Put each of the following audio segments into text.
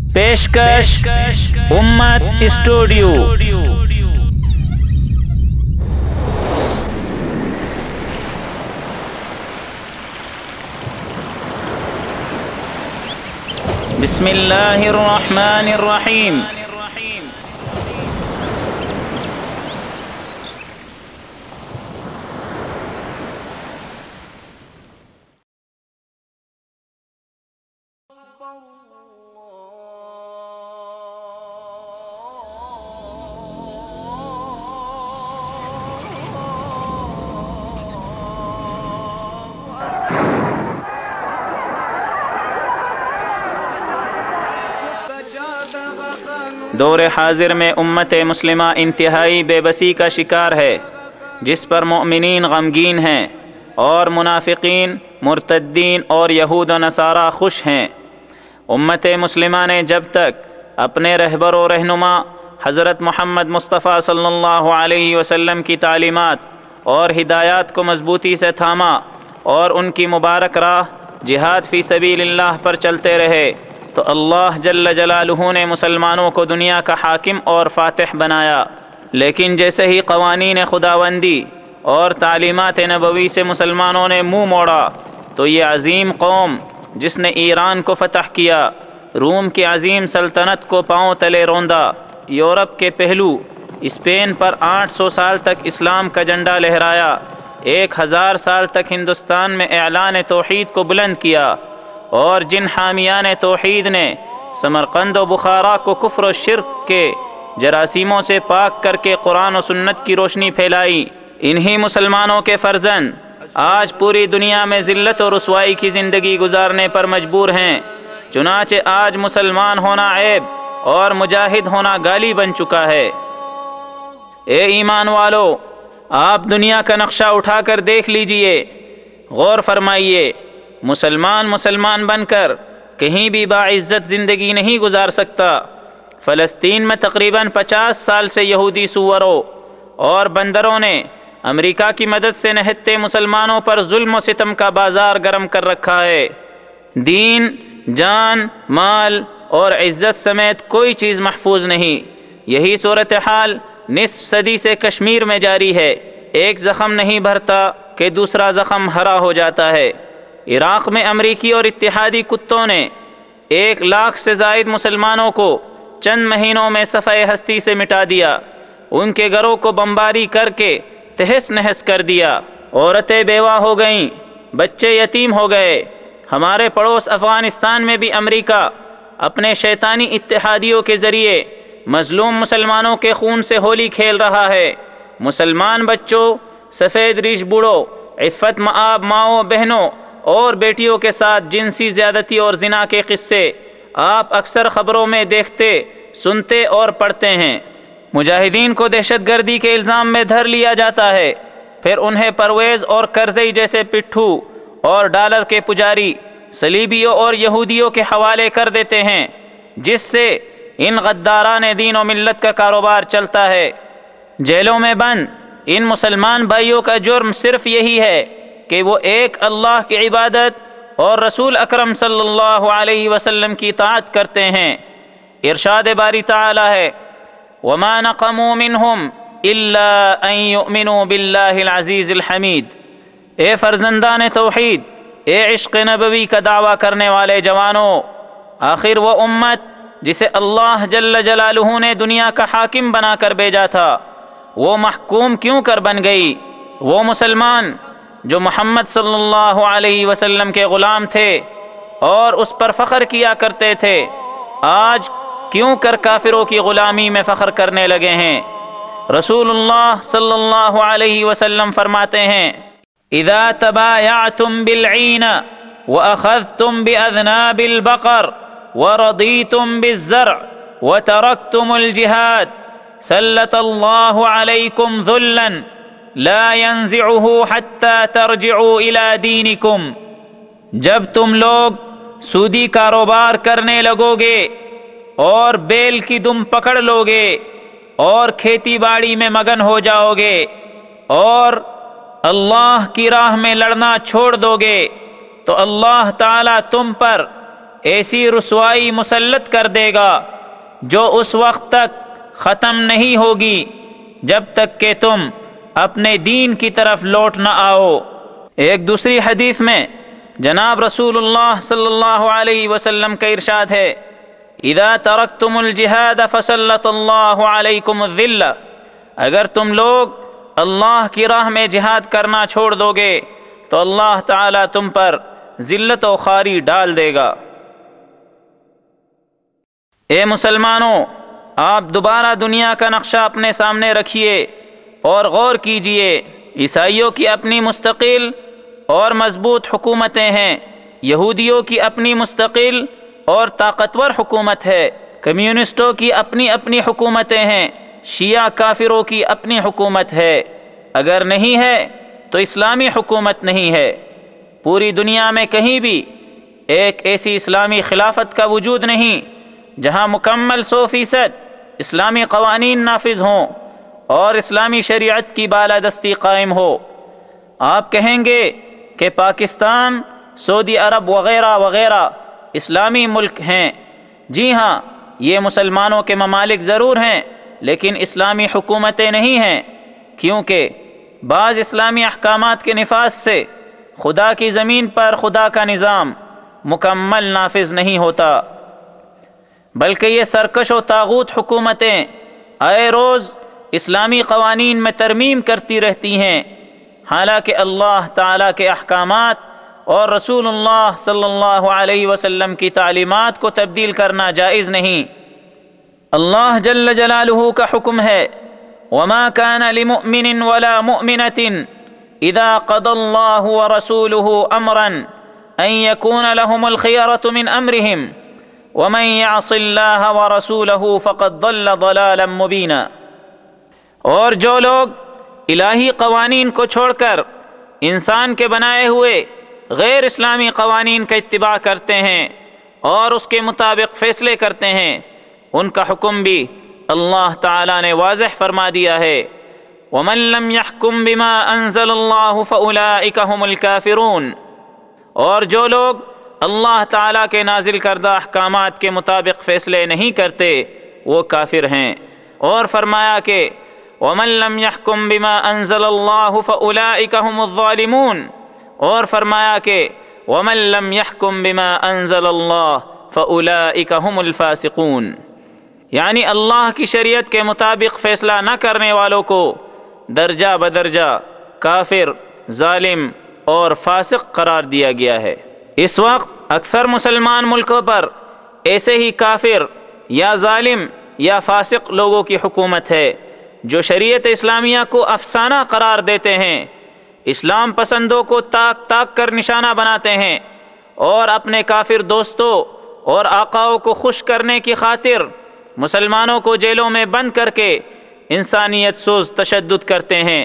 پیشکش امت اسٹوڈیو۔ بسم اللہ الرحمن الرحیم۔ دور حاضر میں امت مسلمہ انتہائی بے بسی کا شکار ہے، جس پر مومنین غمگین ہیں اور منافقین، مرتدین اور یہود و نصارہ خوش ہیں۔ امت مسلمہ نے جب تک اپنے رہبر و رہنما حضرت محمد مصطفیٰ صلی اللہ علیہ وسلم کی تعلیمات اور ہدایات کو مضبوطی سے تھاما اور ان کی مبارک راہ جہاد فی سبیل اللہ پر چلتے رہے، تو اللہ جل جلالہ نے مسلمانوں کو دنیا کا حاکم اور فاتح بنایا۔ لیکن جیسے ہی قوانین خداوندی اور تعلیمات نبوی سے مسلمانوں نے منہ موڑا، تو یہ عظیم قوم جس نے ایران کو فتح کیا، روم کی عظیم سلطنت کو پاؤں تلے روندا، یورپ کے پہلو اسپین پر 800 سال تک اسلام کا جھنڈا لہرایا، 1000 سال تک ہندوستان میں اعلان توحید کو بلند کیا، اور جن حامیان توحید نے سمرقند و بخارا کو کفر و شرک کے جراثیموں سے پاک کر کے قرآن و سنت کی روشنی پھیلائی، انہی مسلمانوں کے فرزند آج پوری دنیا میں ذلت و رسوائی کی زندگی گزارنے پر مجبور ہیں۔ چنانچہ آج مسلمان ہونا عیب اور مجاہد ہونا گالی بن چکا ہے۔ اے ایمان والو، آپ دنیا کا نقشہ اٹھا کر دیکھ لیجئے، غور فرمائیے، مسلمان بن کر کہیں بھی باعزت زندگی نہیں گزار سکتا۔ فلسطین میں تقریباً 50 سال سے یہودی سوروں اور بندروں نے امریکہ کی مدد سے نہتے مسلمانوں پر ظلم و ستم کا بازار گرم کر رکھا ہے۔ دین، جان، مال اور عزت سمیت کوئی چیز محفوظ نہیں۔ یہی صورتحال نصف صدی سے کشمیر میں جاری ہے۔ ایک زخم نہیں بھرتا کہ دوسرا زخم ہرا ہو جاتا ہے۔ عراق میں امریکی اور اتحادی کتوں نے 1 لاکھ سے زائد مسلمانوں کو چند مہینوں میں صفحہ ہستی سے مٹا دیا، ان کے گھروں کو بمباری کر کے تہس نہس کر دیا، عورتیں بیوہ ہو گئیں، بچے یتیم ہو گئے۔ ہمارے پڑوس افغانستان میں بھی امریکہ اپنے شیطانی اتحادیوں کے ذریعے مظلوم مسلمانوں کے خون سے ہولی کھیل رہا ہے۔ مسلمان بچوں، سفید ریش بوڑھوں، عفت مآب ماؤں بہنوں اور بیٹیوں کے ساتھ جنسی زیادتی اور زنا کے قصے آپ اکثر خبروں میں دیکھتے، سنتے اور پڑھتے ہیں۔ مجاہدین کو دہشت گردی کے الزام میں دھر لیا جاتا ہے، پھر انہیں پرویز اور کرزئی جیسے پٹھو اور ڈالر کے پجاری صلیبیوں اور یہودیوں کے حوالے کر دیتے ہیں، جس سے ان غداران دین و ملت کا کاروبار چلتا ہے۔ جیلوں میں بند ان مسلمان بھائیوں کا جرم صرف یہی ہے کہ وہ ایک اللہ کی عبادت اور رسول اکرم صلی اللہ علیہ وسلم کی اطاعت کرتے ہیں۔ ارشاد باری تعالی ہے، وَمَا نَقَمُوا مِنْهُمْ إِلَّا أَن يُؤْمِنُوا بِاللَّهِ الْعَزِيزِ الْحَمِيدِ۔ اے فرزندان توحید، اے عشق نبوی کا دعویٰ کرنے والے جوانوں، آخر وہ امت جسے اللہ جل جلالہ نے دنیا کا حاکم بنا کر بھیجا تھا، وہ محکوم کیوں کر بن گئی؟ وہ مسلمان جو محمد صلی اللہ علیہ وسلم کے غلام تھے اور اس پر فخر کیا کرتے تھے، آج کیوں کر کافروں کی غلامی میں فخر کرنے لگے ہیں؟ رسول اللہ صلی اللہ علیہ وسلم فرماتے ہیں، اذا تبایعتم بالعین واخذتم باذناب البقر ورضیتم بالزرع وترکتم الجہاد سلط اللہ علیکم ذلا لا ينزعه حتى ترجعوا الى دینکم۔ جب تم لوگ سودی کاروبار کرنے لگو گے اور بیل کی دم پکڑ لو گے اور کھیتی باڑی میں مگن ہو جاؤ گے اور اللہ کی راہ میں لڑنا چھوڑ دو گے، تو اللہ تعالیٰ تم پر ایسی رسوائی مسلط کر دے گا جو اس وقت تک ختم نہیں ہوگی جب تک کہ تم اپنے دین کی طرف لوٹ نہ آؤ۔ ایک دوسری حدیث میں جناب رسول اللہ صلی اللہ علیہ وسلم کا ارشاد ہے، اذا ترکتم الجہاد فسلط اللہ علیکم الذلہ، اگر تم لوگ اللہ کی راہ میں جہاد کرنا چھوڑ دو گے تو اللہ تعالیٰ تم پر ذلت و خواری ڈال دے گا۔ اے مسلمانوں، آپ دوبارہ دنیا کا نقشہ اپنے سامنے رکھیے اور غور کیجئے۔ عیسائیوں کی اپنی مستقل اور مضبوط حکومتیں ہیں، یہودیوں کی اپنی مستقل اور طاقتور حکومت ہے، کمیونسٹوں کی اپنی اپنی حکومتیں ہیں، شیعہ کافروں کی اپنی حکومت ہے۔ اگر نہیں ہے تو اسلامی حکومت نہیں ہے۔ پوری دنیا میں کہیں بھی ایک ایسی اسلامی خلافت کا وجود نہیں جہاں مکمل 100% اسلامی قوانین نافذ ہوں اور اسلامی شریعت کی بالادستی قائم ہو۔ آپ کہیں گے کہ پاکستان، سعودی عرب وغیرہ وغیرہ اسلامی ملک ہیں۔ جی ہاں، یہ مسلمانوں کے ممالک ضرور ہیں لیکن اسلامی حکومتیں نہیں ہیں، کیونکہ بعض اسلامی احکامات کے نفاذ سے خدا کی زمین پر خدا کا نظام مکمل نافذ نہیں ہوتا، بلکہ یہ سرکش و طاغوت حکومتیں آئے روز اسلامی قوانین میں ترمیم کرتی رہتی ہیں، حالانکہ اللہ تعالیٰ کے احکامات اور رسول اللہ صلی اللہ علیہ وسلم کی تعلیمات کو تبدیل کرنا جائز نہیں۔ اللہ جل جلالہ کا حکم ہے، وَمَا كَانَ لِمُؤْمِنٍ وَلَا مُؤْمِنَةٍ إِذَا قَضَى اللَّهُ وَرَسُولُهُ أَمْرًا أَن يَكُونَ لَهُمُ الْخِيَرَةُ مِنْ أَمْرِهِمْ وَمَن يَعْصِ اللَّهَ وَرَسُولَهُ فَقَدْ ضَلَّ ضَلَالًا مُبِينًا۔ اور جو لوگ الہی قوانین کو چھوڑ کر انسان کے بنائے ہوئے غیر اسلامی قوانین کا اتباع کرتے ہیں اور اس کے مطابق فیصلے کرتے ہیں، ان کا حکم بھی اللہ تعالیٰ نے واضح فرما دیا ہے، وَمَن لَّمْ يَحْكُم بِمَا أَنزَلَ اللَّهُ فَأُولَٰئِكَ هُمُ الْكَافِرُونَ۔ اور جو لوگ اللہ تعالیٰ کے نازل کردہ احکامات کے مطابق فیصلے نہیں کرتے وہ کافر ہیں۔ اور فرمایا کہ وَمَن لَّمْ يَحْكُم بِمَا أَنزَلَ اللَّهُ فَأُولَٰئِكَ هُمُ الظَّالِمُونَ۔ اور فرمایا کہ وَمَن لَّمْ يَحْكُم بِمَا أَنزَلَ اللَّهُ فَأُولَٰئِكَ هُمُ الْفَاسِقُونَ، یعنی اللہ کی شریعت کے مطابق فیصلہ نہ کرنے والوں کو درجہ بدرجہ کافر، ظالم اور فاسق قرار دیا گیا ہے۔ اس وقت اکثر مسلمان ملکوں پر ایسے ہی کافر یا ظالم یا فاسق لوگوں کی حکومت ہے جو شریعت اسلامیہ کو افسانہ قرار دیتے ہیں، اسلام پسندوں کو تاک تاک کر نشانہ بناتے ہیں اور اپنے کافر دوستوں اور آقاؤں کو خوش کرنے کی خاطر مسلمانوں کو جیلوں میں بند کر کے انسانیت سوز تشدد کرتے ہیں۔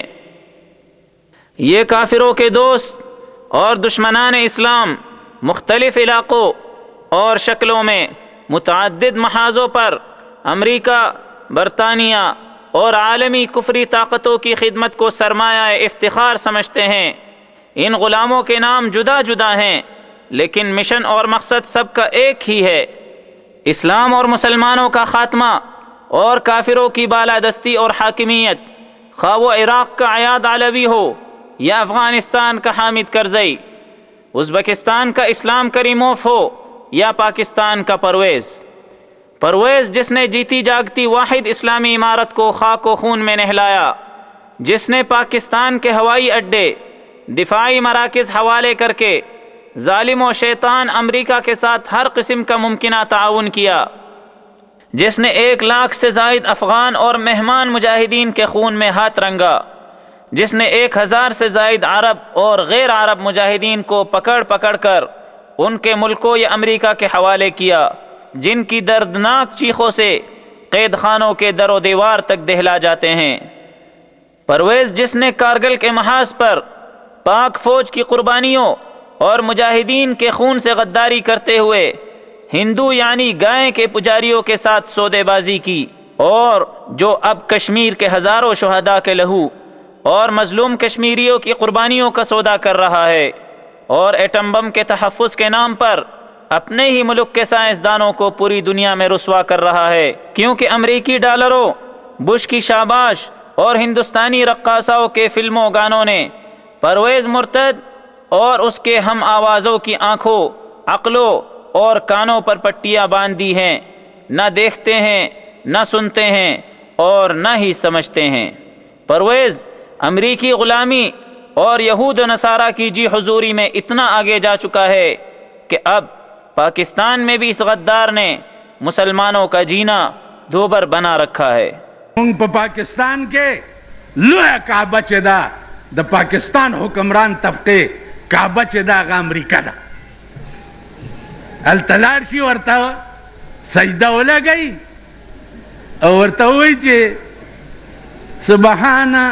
یہ کافروں کے دوست اور دشمنان اسلام مختلف علاقوں اور شکلوں میں متعدد محاذوں پر امریکہ، برطانیہ اور عالمی کفری طاقتوں کی خدمت کو سرمایہ افتخار سمجھتے ہیں۔ ان غلاموں کے نام جدا جدا ہیں لیکن مشن اور مقصد سب کا ایک ہی ہے، اسلام اور مسلمانوں کا خاتمہ اور کافروں کی بالادستی اور حاکمیت، خواہ وہ عراق کا عیاد علوی ہو یا افغانستان کا حامد کرزئی، ازبکستان کا اسلام کریموف ہو یا پاکستان کا پرویز جس نے جیتی جاگتی واحد اسلامی عمارت کو خاک و خون میں نہلایا، جس نے پاکستان کے ہوائی اڈے، دفاعی مراکز حوالے کر کے ظالم و شیطان امریکہ کے ساتھ ہر قسم کا ممکنہ تعاون کیا، جس نے 1 لاکھ سے زائد افغان اور مہمان مجاہدین کے خون میں ہاتھ رنگا، جس نے 1000 سے زائد عرب اور غیر عرب مجاہدین کو پکڑ پکڑ کر ان کے ملکوں یا امریکہ کے حوالے کیا، جن کی دردناک چیخوں سے قید خانوں کے در و دیوار تک دہلا جاتے ہیں۔ پرویز جس نے کارگل کے محاذ پر پاک فوج کی قربانیوں اور مجاہدین کے خون سے غداری کرتے ہوئے ہندو یعنی گائے کے پجاریوں کے ساتھ سودے بازی کی، اور جو اب کشمیر کے ہزاروں شہداء کے لہو اور مظلوم کشمیریوں کی قربانیوں کا سودا کر رہا ہے، اور ایٹم بم کے تحفظ کے نام پر اپنے ہی ملک کے سائنسدانوں کو پوری دنیا میں رسوا کر رہا ہے، کیونکہ امریکی ڈالروں، بش کی شاباش اور ہندوستانی رقاصاؤں کے فلموں گانوں نے پرویز مرتد اور اس کے ہم آوازوں کی آنکھوں، عقلوں اور کانوں پر پٹیاں باندھ دی ہیں، نہ دیکھتے ہیں، نہ سنتے ہیں اور نہ ہی سمجھتے ہیں۔ پرویز امریکی غلامی اور یہود و نصارہ کی جی حضوری میں اتنا آگے جا چکا ہے کہ اب پاکستان میں بھی اس غدار نے مسلمانوں کا جینا دوبر بنا رکھا ہے۔ پاکستان کے لویا کعبہ چدا دا پاکستان حکمران طبقے کعبہ چدا غا امریکہ دا التلارشی ورطا سجدہ اولا گئی اور ورطا ہوئی چے سبحانہ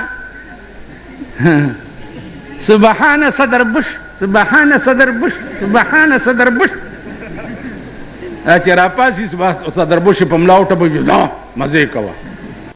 صدر بش، سبحانہ صدر بش، سبحانہ صدر بش، اچھا راپاسی صدر بش پملاؤ ٹبو جو مزے کوا